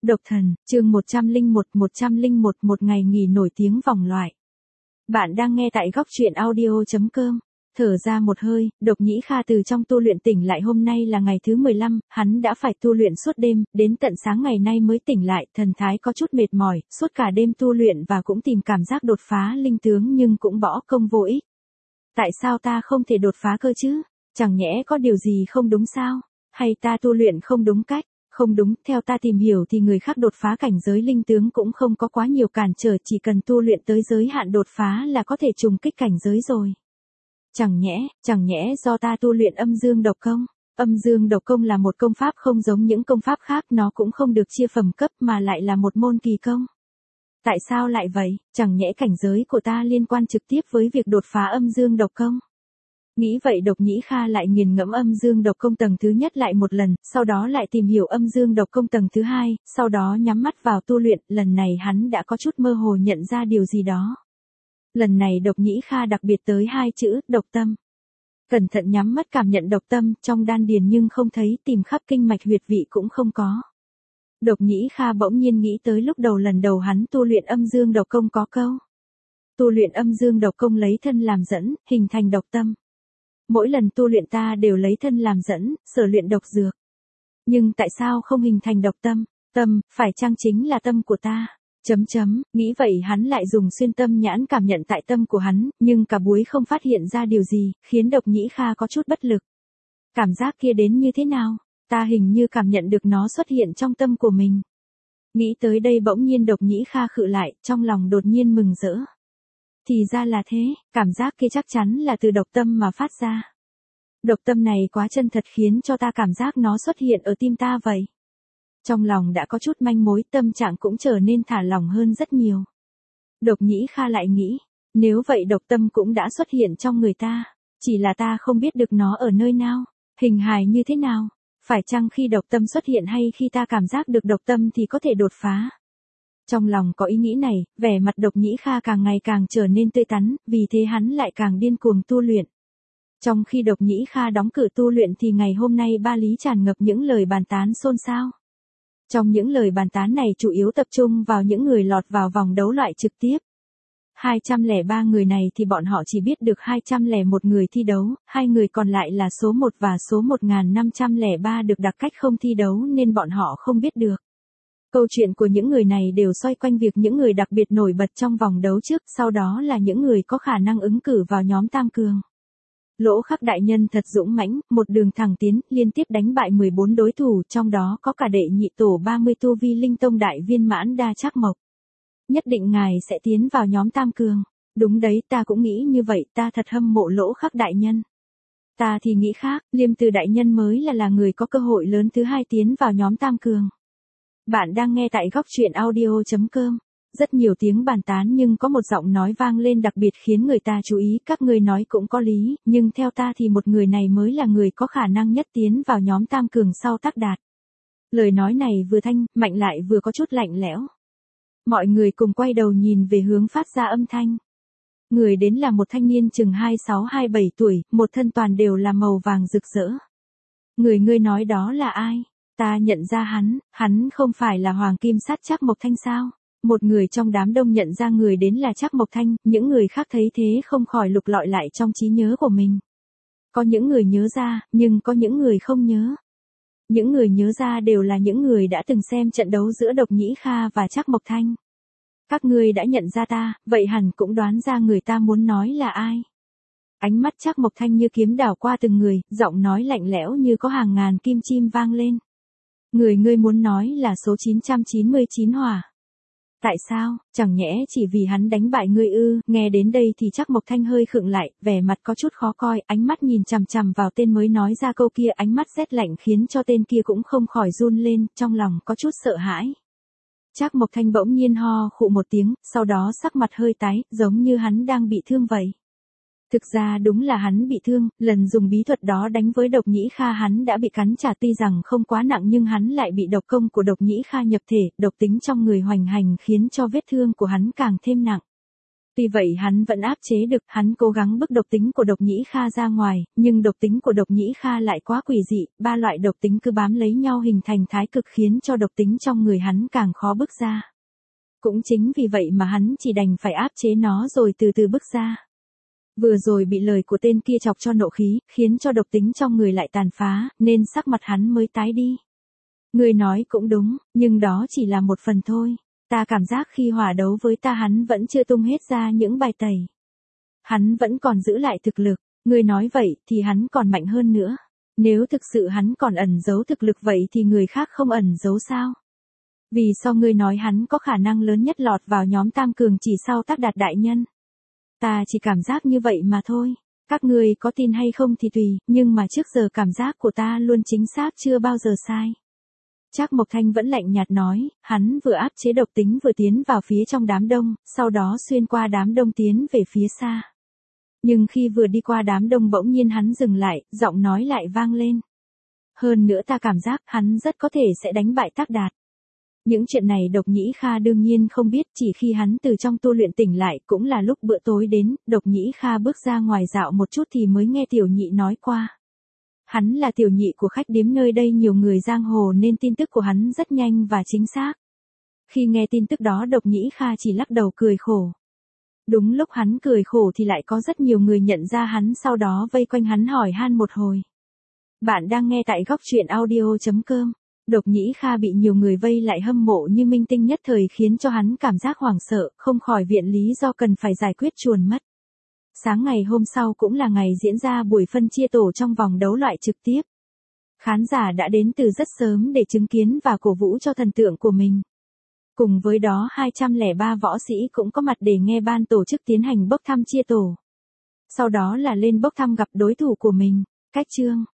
Độc thần, chương 101, một ngày nghỉ nổi tiếng vòng loại. Bạn đang nghe tại góc truyện audio.com. Thở ra một hơi, Độc Nhĩ Kha từ trong tu luyện tỉnh lại. Hôm nay là ngày thứ 15, hắn đã phải tu luyện suốt đêm, đến tận sáng ngày nay mới tỉnh lại, thần thái có chút mệt mỏi, suốt cả đêm tu luyện và cũng tìm cảm giác đột phá linh tướng nhưng cũng bỏ công vô ích. Tại sao ta không thể đột phá cơ chứ? Chẳng nhẽ có điều gì không đúng sao? Hay ta tu luyện không đúng cách? Không đúng, theo ta tìm hiểu thì người khác đột phá cảnh giới linh tướng cũng không có quá nhiều cản trở, chỉ cần tu luyện tới giới hạn đột phá là có thể trùng kích cảnh giới rồi. Chẳng nhẽ do ta tu luyện âm dương độc công? Âm dương độc công là một công pháp không giống những công pháp khác, nó cũng không được chia phẩm cấp mà lại là một môn kỳ công. Tại sao lại vậy? Chẳng nhẽ cảnh giới của ta liên quan trực tiếp với việc đột phá âm dương độc công? Nghĩ vậy Độc Nhĩ Kha lại nghiền ngẫm âm dương độc công tầng thứ nhất lại một lần, sau đó lại tìm hiểu âm dương độc công tầng thứ hai, sau đó nhắm mắt vào tu luyện. Lần này hắn đã có chút mơ hồ nhận ra điều gì đó. Lần này Độc Nhĩ Kha đặc biệt tới hai chữ, độc tâm. Cẩn thận nhắm mắt cảm nhận độc tâm trong đan điền nhưng không thấy, tìm khắp kinh mạch huyệt vị cũng không có. Độc Nhĩ Kha bỗng nhiên nghĩ tới lúc đầu lần đầu hắn tu luyện âm dương độc công có câu. Tu luyện âm dương độc công lấy thân làm dẫn, hình thành độc tâm. Mỗi lần tu luyện ta đều lấy thân làm dẫn, sở luyện độc dược. Nhưng tại sao không hình thành độc tâm? Tâm, phải chăng chính là tâm của ta? Nghĩ vậy hắn lại dùng xuyên tâm nhãn cảm nhận tại tâm của hắn, nhưng cả buổi không phát hiện ra điều gì, khiến Độc Nhĩ Kha có chút bất lực. Cảm giác kia đến như thế nào? Ta hình như cảm nhận được nó xuất hiện trong tâm của mình. Nghĩ tới đây bỗng nhiên Độc Nhĩ Kha khựng lại, trong lòng đột nhiên mừng rỡ. Thì ra là thế, cảm giác kia chắc chắn là từ độc tâm mà phát ra. Độc tâm này quá chân thật khiến cho ta cảm giác nó xuất hiện ở tim ta vậy. Trong lòng đã có chút manh mối, tâm trạng cũng trở nên thả lỏng hơn rất nhiều. Độc Nhĩ Kha lại nghĩ, nếu vậy độc tâm cũng đã xuất hiện trong người ta, chỉ là ta không biết được nó ở nơi nào, hình hài như thế nào, phải chăng khi độc tâm xuất hiện hay khi ta cảm giác được độc tâm thì có thể đột phá. Trong lòng có ý nghĩ này, vẻ mặt Độc Nhĩ Kha càng ngày càng trở nên tươi tắn, vì thế hắn lại càng điên cuồng tu luyện. Trong khi Độc Nhĩ Kha đóng cửa tu luyện thì ngày hôm nay Ba Lý tràn ngập những lời bàn tán xôn xao. Trong những lời bàn tán này chủ yếu tập trung vào những người lọt vào vòng đấu loại trực tiếp. 203 người này thì bọn họ chỉ biết được 201 người thi đấu, hai người còn lại là số 1 và số 1503 được đặc cách không thi đấu nên bọn họ không biết được. Câu chuyện của những người này đều xoay quanh việc những người đặc biệt nổi bật trong vòng đấu trước, sau đó là những người có khả năng ứng cử vào nhóm tam cường. Lỗ Khắc đại nhân thật dũng mãnh, một đường thẳng tiến, liên tiếp đánh bại 14 đối thủ, trong đó có cả đệ nhị tổ 30 tu vi linh tông đại viên mãn Đa Trác Mộc. Nhất định ngài sẽ tiến vào nhóm tam cường. Đúng đấy, ta cũng nghĩ như vậy, ta thật hâm mộ Lỗ Khắc đại nhân. Ta thì nghĩ khác, Liêm Từ đại nhân mới là người có cơ hội lớn thứ hai tiến vào nhóm tam cường. Bạn đang nghe tại góc truyện audio.com. Rất nhiều tiếng bàn tán nhưng có một giọng nói vang lên đặc biệt khiến người ta chú ý, các ngươi nói cũng có lý, nhưng theo ta thì một người này mới là người có khả năng nhất tiến vào nhóm tam cường sau Tác Đạt. Lời nói này vừa thanh, mạnh lại vừa có chút lạnh lẽo. Mọi người cùng quay đầu nhìn về hướng phát ra âm thanh. Người đến là một thanh niên chừng 26-27 tuổi, một thân toàn đều là màu vàng rực rỡ. Người ngươi nói đó là ai? Ta nhận ra hắn không phải là Hoàng Kim Sát Trác Mộc Thanh sao? Một người trong đám đông nhận ra người đến là Trác Mộc Thanh, những người khác thấy thế không khỏi lục lọi lại trong trí nhớ của mình. Có những người nhớ ra, nhưng có những người không nhớ. Những người nhớ ra đều là những người đã từng xem trận đấu giữa Độc Nhĩ Kha và Trác Mộc Thanh. Các ngươi đã nhận ra ta, vậy hẳn cũng đoán ra người ta muốn nói là ai. Ánh mắt Trác Mộc Thanh như kiếm đảo qua từng người, giọng nói lạnh lẽo như có hàng ngàn kim chim vang lên. Người ngươi muốn nói là số 999 hỏa. Tại sao, chẳng nhẽ chỉ vì hắn đánh bại ngươi ư? Nghe đến đây thì Trác Mộc Thanh hơi khựng lại, vẻ mặt có chút khó coi, ánh mắt nhìn chằm chằm vào tên mới nói ra câu kia, ánh mắt rét lạnh khiến cho tên kia cũng không khỏi run lên, trong lòng có chút sợ hãi. Trác Mộc Thanh bỗng nhiên ho khụ một tiếng, sau đó sắc mặt hơi tái, giống như hắn đang bị thương vậy. Thực ra đúng là hắn bị thương, lần dùng bí thuật đó đánh với Độc Nhĩ Kha hắn đã bị cắn trả, tuy rằng không quá nặng nhưng hắn lại bị độc công của Độc Nhĩ Kha nhập thể, độc tính trong người hoành hành khiến cho vết thương của hắn càng thêm nặng. Tuy vậy hắn vẫn áp chế được, hắn cố gắng bức độc tính của Độc Nhĩ Kha ra ngoài, nhưng độc tính của Độc Nhĩ Kha lại quá quỷ dị, ba loại độc tính cứ bám lấy nhau hình thành thái cực khiến cho độc tính trong người hắn càng khó bức ra. Cũng chính vì vậy mà hắn chỉ đành phải áp chế nó rồi từ từ bức ra. Vừa rồi bị lời của tên kia chọc cho nộ khí, khiến cho độc tính trong người lại tàn phá, nên sắc mặt hắn mới tái đi. Người nói cũng đúng, nhưng đó chỉ là một phần thôi. Ta cảm giác khi hỏa đấu với ta hắn vẫn chưa tung hết ra những bài tẩy. Hắn vẫn còn giữ lại thực lực, người nói vậy thì hắn còn mạnh hơn nữa. Nếu thực sự hắn còn ẩn giấu thực lực vậy thì người khác không ẩn giấu sao? Vì sao ngươi nói hắn có khả năng lớn nhất lọt vào nhóm tam cường chỉ sau Tác Đạt đại nhân? Ta chỉ cảm giác như vậy mà thôi. Các ngươi có tin hay không thì tùy, nhưng mà trước giờ cảm giác của ta luôn chính xác chưa bao giờ sai. Trác Mộc Thanh vẫn lạnh nhạt nói, hắn vừa áp chế độc tính vừa tiến vào phía trong đám đông, sau đó xuyên qua đám đông tiến về phía xa. Nhưng khi vừa đi qua đám đông bỗng nhiên hắn dừng lại, giọng nói lại vang lên. Hơn nữa ta cảm giác hắn rất có thể sẽ đánh bại Tác Đạt. Những chuyện này Độc Nhĩ Kha đương nhiên không biết, chỉ khi hắn từ trong tu luyện tỉnh lại cũng là lúc bữa tối đến, Độc Nhĩ Kha bước ra ngoài dạo một chút thì mới nghe tiểu nhị nói qua. Hắn là tiểu nhị của khách điếm nơi đây nhiều người giang hồ nên tin tức của hắn rất nhanh và chính xác. Khi nghe tin tức đó Độc Nhĩ Kha chỉ lắc đầu cười khổ. Đúng lúc hắn cười khổ thì lại có rất nhiều người nhận ra hắn sau đó vây quanh hắn hỏi han một hồi. Bạn đang nghe tại góc truyện audio.com. Độc Nhĩ Kha bị nhiều người vây lại hâm mộ như minh tinh nhất thời khiến cho hắn cảm giác hoảng sợ, không khỏi viện lý do cần phải giải quyết chuồn mất. Sáng ngày hôm sau cũng là ngày diễn ra buổi phân chia tổ trong vòng đấu loại trực tiếp. Khán giả đã đến từ rất sớm để chứng kiến và cổ vũ cho thần tượng của mình. Cùng với đó 203 võ sĩ cũng có mặt để nghe ban tổ chức tiến hành bốc thăm chia tổ. Sau đó là lên bốc thăm gặp đối thủ của mình. Cách chương